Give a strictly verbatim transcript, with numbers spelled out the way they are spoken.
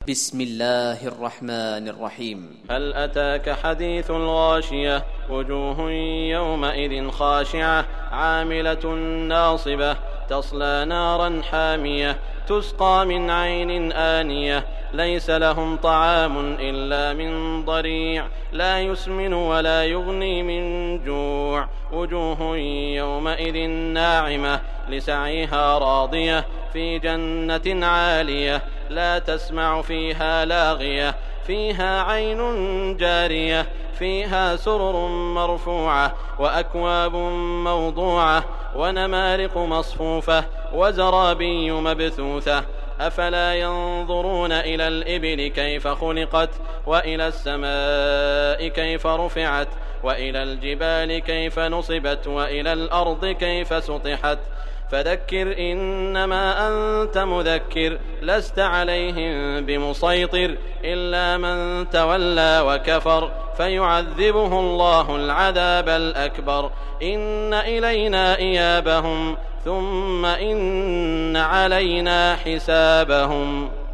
بسم الله الرحمن الرحيم. هل أتاك حديث الغاشية وجوه يومئذ خاشعة عاملة ناصبة تصلى نارا حامية تسقى من عين آنية ليس لهم طعام إلا من ضريع لا يسمن ولا يغني من جوع وجوه يومئذ ناعمة لسعيها راضية في جنة عالية لا تسمع فيها لاغية فيها عين جارية فيها سرر مرفوعة وأكواب موضوعة ونمارق مصفوفة وزرابي مبثوثة أفلا ينظرون إلى الإبل كيف خلقت وإلى السماء كيف رفعت وإلى الجبال كيف نصبت وإلى الأرض كيف سطحت فذكر إنما أنت مذكر لست عليهم بمسيطر إلا من تولى وكفر فيعذبه الله العذاب الأكبر إن إلينا إيابهم ثم إن علينا حسابهم.